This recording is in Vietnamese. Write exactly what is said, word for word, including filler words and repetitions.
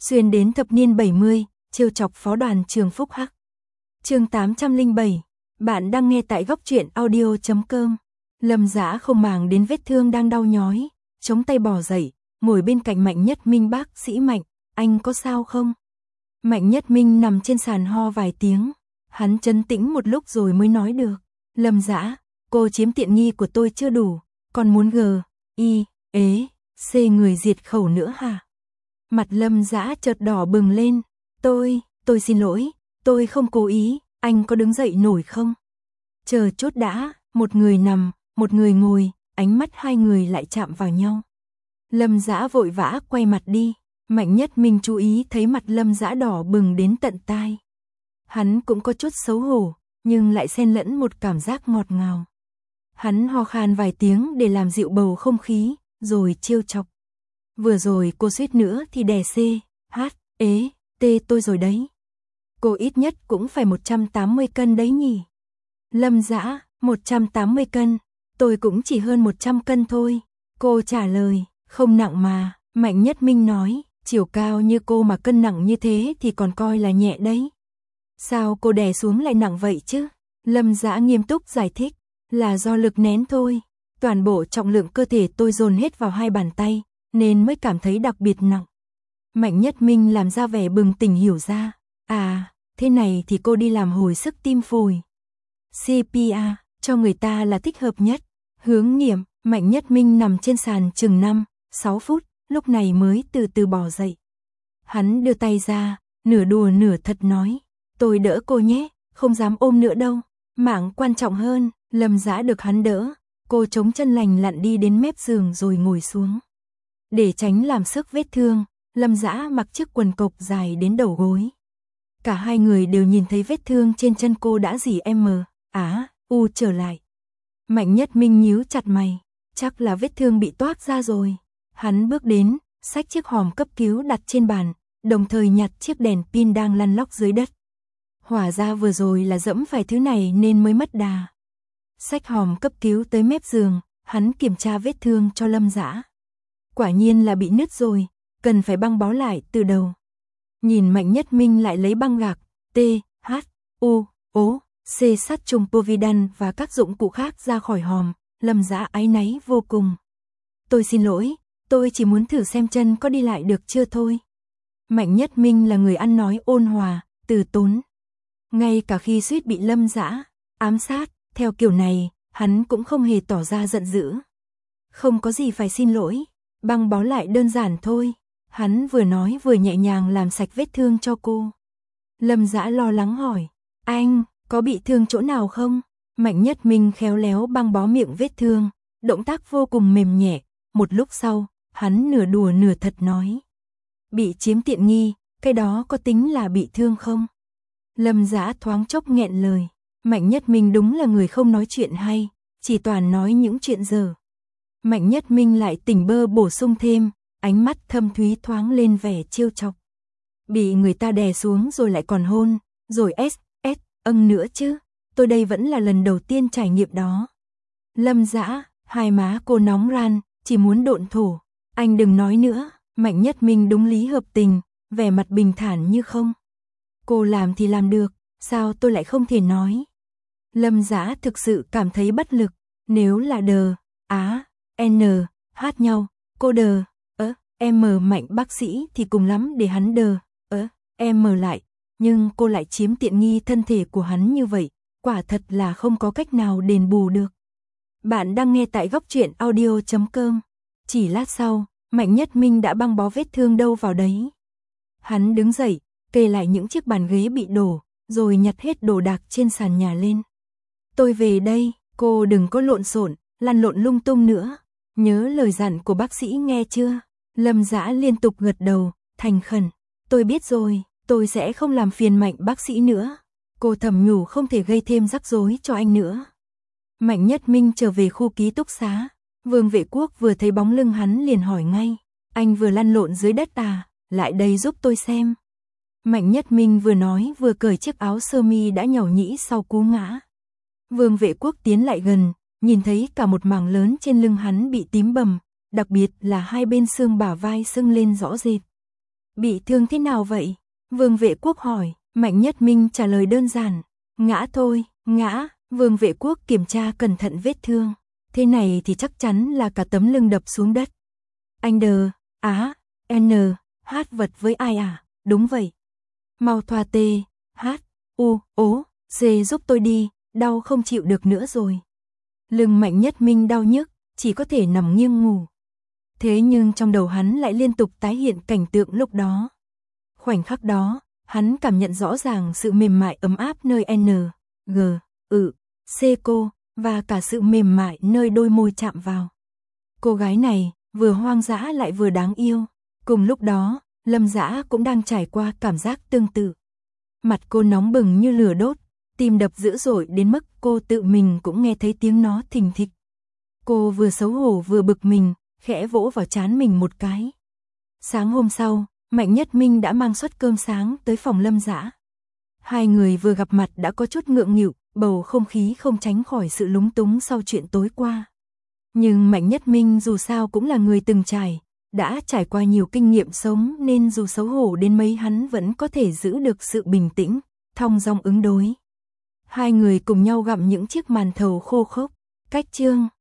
xuyên đến thập niên bảy mươi, trêu chọc phó đoàn trường Phúc Hắc. Chương tám trăm lẻ bảy, bạn đang nghe tại góc truyện audio chấm com. Lâm Dã không màng đến vết thương đang đau nhói, chống tay bò dậy, ngồi bên cạnh Mạnh Nhất Minh. Bác sĩ Mạnh, anh có sao không? Mạnh Nhất Minh nằm trên sàn ho vài tiếng, hắn trấn tĩnh một lúc rồi mới nói được. Lâm Dã, cô chiếm tiện nghi của tôi chưa đủ, còn muốn g, y, ế, c người diệt khẩu nữa hả? Mặt Lâm Dã chợt đỏ bừng lên. Tôi, tôi xin lỗi, tôi không cố ý, anh có đứng dậy nổi không? Chờ chút đã, một người nằm, một người ngồi, ánh mắt hai người lại chạm vào nhau. Lâm Dã vội vã quay mặt đi, Mạnh Nhất Minh chú ý thấy mặt Lâm Dã đỏ bừng đến tận tai. Hắn cũng có chút xấu hổ, nhưng lại xen lẫn một cảm giác ngọt ngào. Hắn ho khan vài tiếng để làm dịu bầu không khí, rồi trêu chọc. Vừa rồi cô suýt nữa thì đè C, H, ế, T tôi rồi đấy. Cô ít nhất cũng phải một trăm tám mươi cân đấy nhỉ? Lâm Dã, một trăm tám mươi cân, tôi cũng chỉ hơn một trăm cân thôi. Cô trả lời, không nặng mà. Mạnh Nhất Minh nói, chiều cao như cô mà cân nặng như thế thì còn coi là nhẹ đấy. Sao cô đè xuống lại nặng vậy chứ? Lâm Dã nghiêm túc giải thích, là do lực nén thôi. Toàn bộ trọng lượng cơ thể tôi dồn hết vào hai bàn tay, nên mới cảm thấy đặc biệt nặng. Mạnh Nhất Minh làm ra vẻ bừng tỉnh hiểu ra. À, thế này thì cô đi làm hồi sức tim phổi. xê pê a, cho người ta là thích hợp nhất. Hướng nghiệm, Mạnh Nhất Minh nằm trên sàn chừng năm, sáu phút, lúc này mới từ từ bò dậy. Hắn đưa tay ra, nửa đùa nửa thật nói, tôi đỡ cô nhé, không dám ôm nữa đâu. Mạng quan trọng hơn. Lâm Dã được hắn đỡ, cô chống chân lành lặn đi đến mép giường rồi ngồi xuống. Để tránh làm sức vết thương, Lâm Dã mặc chiếc quần cộc dài đến đầu gối. Cả hai người đều nhìn thấy vết thương trên chân cô đã dỉ M, Á, U trở lại. Mạnh Nhất Minh nhíu chặt mày, chắc là vết thương bị toác ra rồi. Hắn bước đến, xách chiếc hòm cấp cứu đặt trên bàn, đồng thời nhặt chiếc đèn pin đang lăn lóc dưới đất. Hóa ra vừa rồi là dẫm phải thứ này nên mới mất đà. Xách hòm cấp cứu tới mép giường, hắn kiểm tra vết thương cho Lâm Dã. Quả nhiên là bị nứt rồi, cần phải băng bó lại từ đầu. Nhìn Mạnh Nhất Minh lại lấy băng gạc, T, H, U, O, C sát trùng Povidone và các dụng cụ khác ra khỏi hòm, Lâm Dã áy náy vô cùng. Tôi xin lỗi, tôi chỉ muốn thử xem chân có đi lại được chưa thôi. Mạnh Nhất Minh là người ăn nói ôn hòa, từ tốn. Ngay cả khi suýt bị Lâm Dã ám sát, theo kiểu này, hắn cũng không hề tỏ ra giận dữ. Không có gì phải xin lỗi, băng bó lại đơn giản thôi. Hắn vừa nói vừa nhẹ nhàng làm sạch vết thương cho cô. Lâm Dã lo lắng hỏi, anh, có bị thương chỗ nào không? Mạnh Nhất Minh khéo léo băng bó miệng vết thương, động tác vô cùng mềm nhẹ. Một lúc sau, hắn nửa đùa nửa thật nói, bị chiếm tiện nghi, cái đó có tính là bị thương không? Lâm Dã thoáng chốc nghẹn lời. Mạnh Nhất Minh đúng là người không nói chuyện hay, chỉ toàn nói những chuyện dở. Mạnh Nhất Minh lại tỉnh bơ bổ sung thêm, ánh mắt thâm thúy thoáng lên vẻ trêu chọc. Bị người ta đè xuống rồi lại còn hôn, rồi s, s, âng nữa chứ, tôi đây vẫn là lần đầu tiên trải nghiệm đó. Lâm Dã, hai má cô nóng ran, chỉ muốn độn thổ. Anh đừng nói nữa. Mạnh Nhất Minh đúng lý hợp tình, vẻ mặt bình thản như không. Cô làm thì làm được, sao tôi lại không thể nói? Lâm Dã thực sự cảm thấy bất lực, nếu là đờ, á, n, hát nhau, cô đờ, ớ, m Mạnh bác sĩ thì cùng lắm để hắn đờ, ớ, m lại, nhưng cô lại chiếm tiện nghi thân thể của hắn như vậy, quả thật là không có cách nào đền bù được. Bạn đang nghe tại góc truyện audio chấm com. Chỉ lát sau, Mạnh Nhất Minh đã băng bó vết thương đâu vào đấy. Hắn đứng dậy, kê lại những chiếc bàn ghế bị đổ, rồi nhặt hết đồ đạc trên sàn nhà lên. Tôi về đây, cô đừng có lộn xộn, lăn lộn lung tung nữa. Nhớ lời dặn của bác sĩ nghe chưa? Lâm Dã liên tục gật đầu, thành khẩn. Tôi biết rồi, tôi sẽ không làm phiền Mạnh bác sĩ nữa. Cô thầm nhủ không thể gây thêm rắc rối cho anh nữa. Mạnh Nhất Minh trở về khu ký túc xá. Vương Vệ Quốc vừa thấy bóng lưng hắn liền hỏi ngay. Anh vừa lăn lộn dưới đất à? Lại đây giúp tôi xem. Mạnh Nhất Minh vừa nói vừa cởi chiếc áo sơ mi đã nhàu nhĩ sau cú ngã. Vương Vệ Quốc tiến lại gần, nhìn thấy cả một mảng lớn trên lưng hắn bị tím bầm, đặc biệt là hai bên xương bả vai sưng lên rõ rệt. Bị thương thế nào vậy? Vương Vệ Quốc hỏi. Mạnh Nhất Minh trả lời đơn giản. Ngã thôi, ngã. Vương Vệ Quốc kiểm tra cẩn thận vết thương. Thế này thì chắc chắn là cả tấm lưng đập xuống đất. Anh đờ, á, n, hát vật với ai à? Đúng vậy. Mau thoa tê, hát, u, ố, dê giúp tôi đi, đau không chịu được nữa rồi. Lưng Mạnh Nhất Minh đau nhức, chỉ có thể nằm nghiêng ngủ. Thế nhưng trong đầu hắn lại liên tục tái hiện cảnh tượng lúc đó. Khoảnh khắc đó, hắn cảm nhận rõ ràng sự mềm mại ấm áp nơi N, G, ự, C cô, và cả sự mềm mại nơi đôi môi chạm vào. Cô gái này, vừa hoang dã lại vừa đáng yêu. Cùng lúc đó, Lâm Dã cũng đang trải qua cảm giác tương tự. Mặt cô nóng bừng như lửa đốt, tim đập dữ dội đến mức cô tự mình cũng nghe thấy tiếng nó thình thịch. Cô vừa xấu hổ vừa bực mình, khẽ vỗ vào trán mình một cái. Sáng hôm sau, Mạnh Nhất Minh đã mang suất cơm sáng tới phòng Lâm Dã. Hai người vừa gặp mặt đã có chút ngượng nghịu, bầu không khí không tránh khỏi sự lúng túng sau chuyện tối qua. Nhưng Mạnh Nhất Minh dù sao cũng là người từng trải, đã trải qua nhiều kinh nghiệm sống nên dù xấu hổ đến mấy hắn vẫn có thể giữ được sự bình tĩnh, thong dong ứng đối. Hai người cùng nhau gặm những chiếc màn thầu khô khốc, cách chương.